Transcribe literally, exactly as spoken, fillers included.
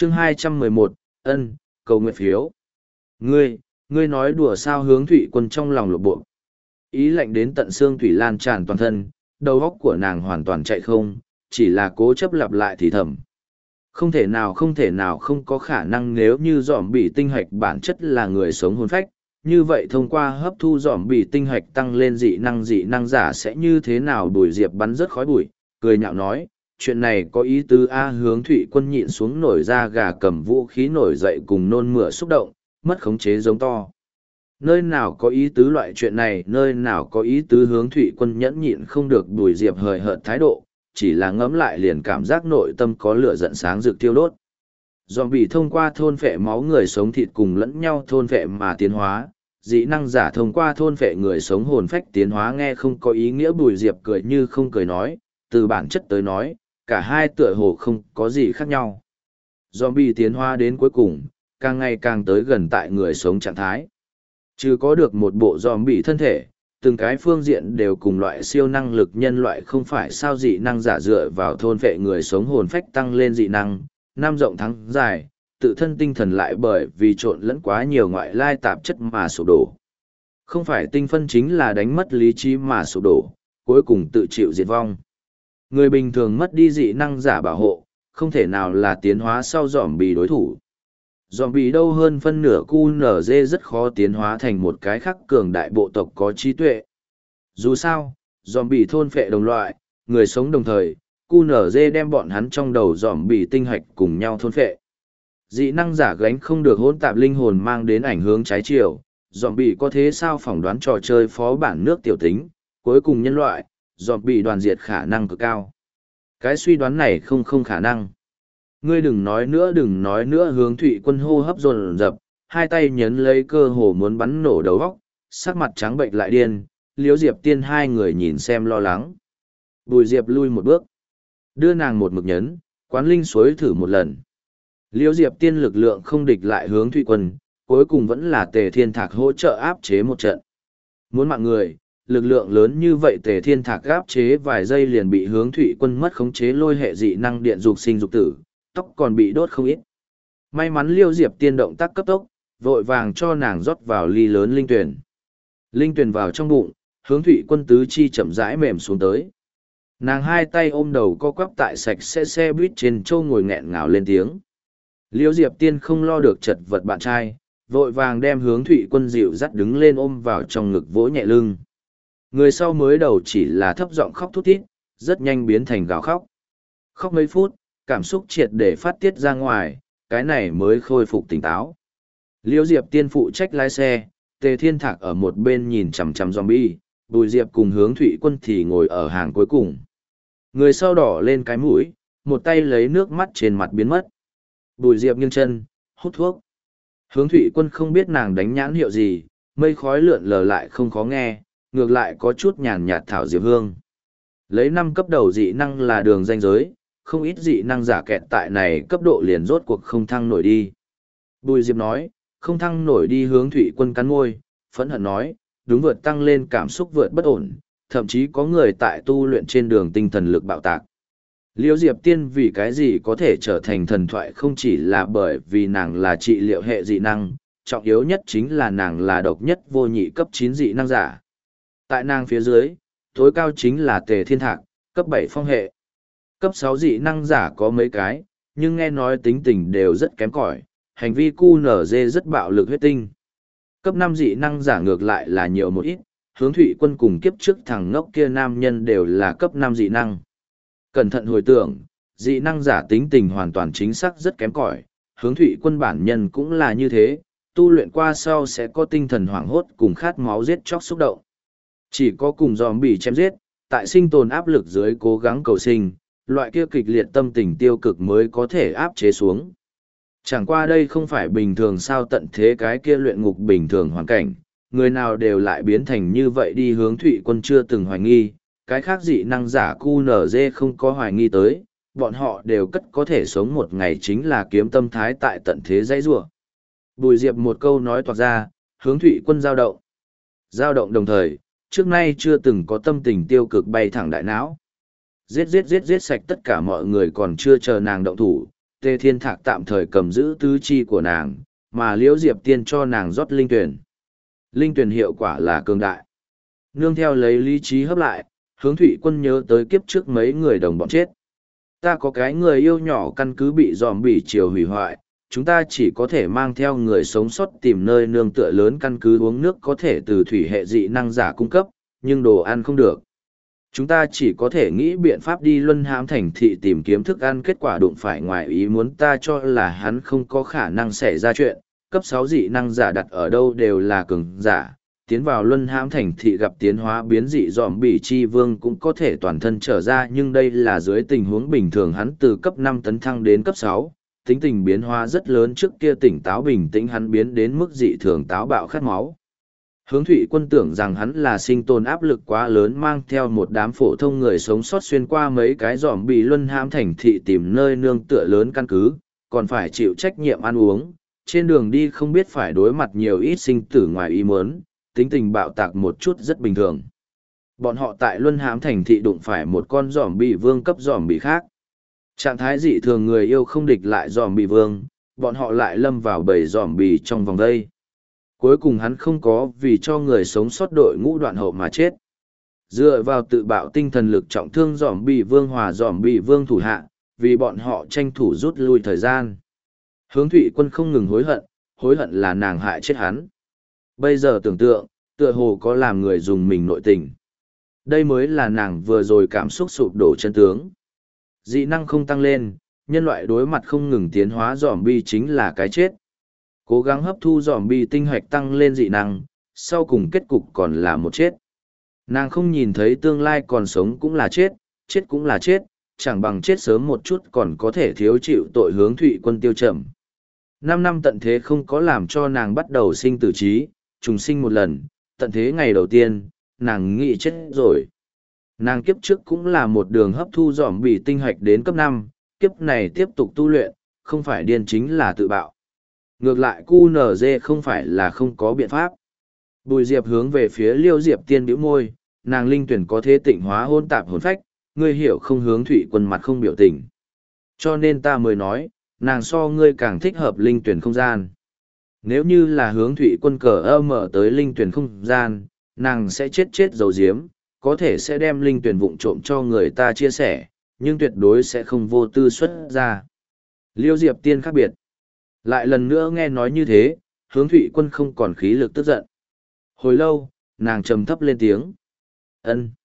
chương hai trăm mười một, ân, cầu nguyện phiếu. Ngươi, ngươi nói đùa sao? Hướng Thụy Quân trong lòng lộn bộ. Ý lạnh đến tận xương thủy lan tràn toàn thân, đầu óc của nàng hoàn toàn chạy không, chỉ là cố chấp lặp lại thì thầm. Không thể nào không thể nào không có khả năng, nếu như dòm bị tinh hạch bản chất là người sống hồn phách, như vậy thông qua hấp thu dòm bị tinh hạch tăng lên dị năng dị năng giả sẽ như thế nào? Bùi Diệp bắn rất khói bụi, cười nhạo nói, chuyện này có ý tứ a. Hướng Thụy Quân nhịn xuống nổi da gà, cầm vũ khí nổi dậy cùng nôn mửa xúc động, mất khống chế giống to. Nơi nào có ý tứ loại chuyện này, nơi nào có ý tứ? Hướng Thụy Quân nhẫn nhịn không được Bùi Diệp hời hợt thái độ, chỉ là ngẫm lại liền cảm giác nội tâm có lửa giận sáng rực thiêu đốt. Zombie thông qua thôn phệ máu người sống thịt cùng lẫn nhau thôn phệ mà tiến hóa, dị năng giả thông qua thôn phệ người sống hồn phách tiến hóa, nghe không có ý nghĩa. Bùi Diệp cười như không cười nói, từ bản chất tới nói, cả hai tựa hồ không có gì khác nhau. Zombie tiến hóa đến cuối cùng, càng ngày càng tới gần tại người sống trạng thái. Chứ có được một bộ zombie thân thể, từng cái phương diện đều cùng loại siêu năng lực nhân loại không phải sao? Dị năng giả dựa vào thôn phệ người sống hồn phách tăng lên dị năng, năm rộng thắng dài, tự thân tinh thần lại bởi vì trộn lẫn quá nhiều ngoại lai tạp chất mà sụp đổ. Không phải tinh phân chính là đánh mất lý trí mà sụp đổ, cuối cùng tự chịu diệt vong. Người bình thường mất đi dị năng giả bảo hộ, không thể nào là tiến hóa sau zombie đối thủ. Zombie đâu hơn phân nửa cu nở dê rất khó tiến hóa thành một cái khác cường đại bộ tộc có trí tuệ. Dù sao, zombie thôn phệ đồng loại, người sống đồng thời, cu nở dê đem bọn hắn trong đầu zombie tinh hạch cùng nhau thôn phệ. Dị năng giả gánh không được hỗn tạp linh hồn mang đến ảnh hướng trái chiều, zombie có thế sao? Phỏng đoán trò chơi phó bản nước tiểu tính, cuối cùng nhân loại, zombie đoàn diệt khả năng cực cao. Cái suy đoán này không không khả năng. Ngươi đừng nói nữa, đừng nói nữa. Hướng Thụy Quân hô hấp dồn dập, hai tay nhấn lấy cơ hồ muốn bắn nổ đầu óc, sắc mặt trắng bệnh lại điên. Liễu Diệp Tiên hai người nhìn xem lo lắng. Bùi Diệp lui một bước, đưa nàng một mực nhấn, quán linh suối thử một lần. Liễu Diệp Tiên lực lượng không địch lại Hướng Thụy Quân, cuối cùng vẫn là Tề Thiên Thạc hỗ trợ áp chế một trận. Muốn mạng người, lực lượng lớn như vậy Tề Thiên Thạc áp chế vài giây liền bị Hướng Thụy Quân mất khống chế lôi hệ dị năng điện dục sinh dục tử, tóc còn bị đốt không ít. May mắn Liêu Diệp Tiên động tác cấp tốc, vội vàng cho nàng rót vào ly lớn linh tuyển. Linh tuyển vào trong bụng, Hướng Thụy Quân tứ chi chậm rãi mềm xuống tới. Nàng hai tay ôm đầu co quắp tại sạch xe xe buýt trên châu ngồi nghẹn ngào lên tiếng. Liêu Diệp Tiên không lo được chật vật bạn trai, vội vàng đem Hướng Thụy Quân dịu dắt đứng lên ôm vào trong ngực vỗ nhẹ lưng. Người sau mới đầu chỉ là thấp giọng khóc thút thít, rất nhanh biến thành gào khóc. Khóc mấy phút, cảm xúc triệt để phát tiết ra ngoài, cái này mới khôi phục tỉnh táo. Liễu Diệp Tiên phụ trách lái xe, Tề Thiên Thạc ở một bên nhìn chằm chằm zombie, Bùi Diệp cùng Hướng Thụy Quân thì ngồi ở hàng cuối cùng. Người sau đỏ lên cái mũi, một tay lấy nước mắt trên mặt biến mất. Bùi Diệp nghiêng chân, hút thuốc. Hướng Thụy Quân không biết nàng đánh nhãn hiệu gì, mây khói lượn lờ lại không khó nghe, ngược lại có chút nhàn nhạt thảo diệp hương. Lấy năm cấp đầu dị năng là đường ranh giới, không ít dị năng giả kẹt tại này cấp độ liền rốt cuộc không thăng nổi đi. Bùi Diệp nói, không thăng nổi đi. Hướng Thụy Quân cắn môi, phẫn hận nói, đúng, vượt tăng lên cảm xúc vượt bất ổn, thậm chí có người tại tu luyện trên đường tinh thần lực bạo tạc. Liễu Diệp Tiên vì cái gì có thể trở thành thần thoại không chỉ là bởi vì nàng là trị liệu hệ dị năng, trọng yếu nhất chính là nàng là độc nhất vô nhị cấp chín dị năng giả. Tại nàng phía dưới, tối cao chính là Tề Thiên Thạc, cấp bảy phong hệ. Cấp sáu dị năng giả có mấy cái, nhưng nghe nói tính tình đều rất kém cỏi, hành vi cu nở dê rất bạo lực huyết tinh. Cấp năm dị năng giả ngược lại là nhiều một ít, Hướng Thụy Quân cùng kiếp trước thằng ngốc kia nam nhân đều là cấp năm dị năng. Cẩn thận hồi tưởng, dị năng giả tính tình hoàn toàn chính xác rất kém cỏi, Hướng Thụy Quân bản nhân cũng là như thế, tu luyện qua sau sẽ có tinh thần hoảng hốt cùng khát máu giết chóc xúc động. Chỉ có cùng zombie chém giết, tại sinh tồn áp lực dưới cố gắng cầu sinh, loại kia kịch liệt tâm tình tiêu cực mới có thể áp chế xuống. Chẳng qua đây không phải bình thường sao, tận thế cái kia luyện ngục bình thường hoàn cảnh, người nào đều lại biến thành như vậy đi. Hướng Thụy Quân chưa từng hoài nghi, cái khác dị năng giả cu nở dê không có hoài nghi tới, bọn họ đều cất có thể sống một ngày chính là kiếm tâm thái tại tận thế dãy rủa. Bùi Diệp một câu nói toạc ra, Hướng Thụy Quân dao động. Dao động đồng thời, trước nay chưa từng có tâm tình tiêu cực bay thẳng đại não. Giết giết giết giết sạch tất cả mọi người, còn chưa chờ nàng động thủ, Tề Thiên Thạc tạm thời cầm giữ tứ chi của nàng, mà Liễu Diệp Tiên cho nàng rót linh tuyển. Linh tuyển hiệu quả là cường đại. Nương theo lấy lý trí hấp lại, Hướng Thụy Quân nhớ tới kiếp trước mấy người đồng bọn chết. Ta có cái người yêu nhỏ căn cứ bị dòm bỉ chiều hủy hoại, chúng ta chỉ có thể mang theo người sống sót tìm nơi nương tựa lớn căn cứ uống nước có thể từ thủy hệ dị năng giả cung cấp, nhưng đồ ăn không được. Chúng ta chỉ có thể nghĩ biện pháp đi luân hãm thành thị tìm kiếm thức ăn, kết quả đụng phải ngoài ý muốn, ta cho là hắn không có khả năng xảy ra chuyện, cấp sáu dị năng giả đặt ở đâu đều là cường giả. Tiến vào luân hãm thành thị gặp tiến hóa biến dị dòm bỉ chi vương cũng có thể toàn thân trở ra, nhưng đây là dưới tình huống bình thường, hắn từ cấp năm tấn thăng đến cấp sáu, tính tình biến hóa rất lớn, trước kia tỉnh táo bình tĩnh hắn biến đến mức dị thường táo bạo khát máu. Hướng Thụy Quân tưởng rằng hắn là sinh tồn áp lực quá lớn, mang theo một đám phổ thông người sống sót xuyên qua mấy cái dòm bỉ luân hãm thành thị tìm nơi nương tựa lớn căn cứ, còn phải chịu trách nhiệm ăn uống, trên đường đi không biết phải đối mặt nhiều ít sinh tử ngoài ý muốn, tính tình bạo tạc một chút rất bình thường. Bọn họ tại luân hãm thành thị đụng phải một con giòm bị vương cấp giòm bị khác. Trạng thái dị thường, người yêu không địch lại giòm bị vương, bọn họ lại lâm vào bầy giòm bị trong vòng đây. Cuối cùng hắn không có vì cho người sống sót đội ngũ đoạn hậu mà chết. Dựa vào tự bạo tinh thần lực trọng thương giòm bị vương hòa giòm bị vương thủ hạ, vì bọn họ tranh thủ rút lui thời gian. Hướng Thụy Quân không ngừng hối hận, hối hận là nàng hại chết hắn. Bây giờ tưởng tượng, tựa hồ có làm người dùng mình nội tình. Đây mới là nàng vừa rồi cảm xúc sụp đổ chân tướng. Dị năng không tăng lên, nhân loại đối mặt không ngừng tiến hóa zombie chính là cái chết. Cố gắng hấp thu zombie tinh hoạch tăng lên dị năng, sau cùng kết cục còn là một chết. Nàng không nhìn thấy tương lai, còn sống cũng là chết, chết cũng là chết, chẳng bằng chết sớm một chút còn có thể thiếu chịu tội. Hướng Thụy Quân tiêu trầm. Năm năm tận thế không có làm cho nàng bắt đầu sinh tử trí, trùng sinh một lần, tận thế ngày đầu tiên, nàng nghĩ chết rồi. Nàng kiếp trước cũng là một đường hấp thu dòm bị tinh hoạch đến cấp năm, kiếp này tiếp tục tu luyện, không phải điên chính là tự bạo. Ngược lại cu nờ dê không phải là không có biện pháp. Bùi Diệp hướng về phía Liêu Diệp Tiên bĩu môi, nàng linh tuyển có thế tịnh hóa hôn tạp hồn phách, ngươi hiểu không? Hướng Thụy Quân mặt không biểu tình. Cho nên ta mới nói, nàng so ngươi càng thích hợp linh tuyển không gian. Nếu như là Hướng Thụy Quân cờ ơ mở tới linh tuyển không gian, nàng sẽ chết chết dầu diếm, có thể sẽ đem linh tuyển vụng trộm cho người ta chia sẻ, nhưng tuyệt đối sẽ không vô tư xuất ra. Liêu Diệp Tiên khác biệt. Lại lần nữa nghe nói như thế, Hướng Thụy Quân không còn khí lực tức giận. Hồi lâu, nàng trầm thấp lên tiếng. Ân.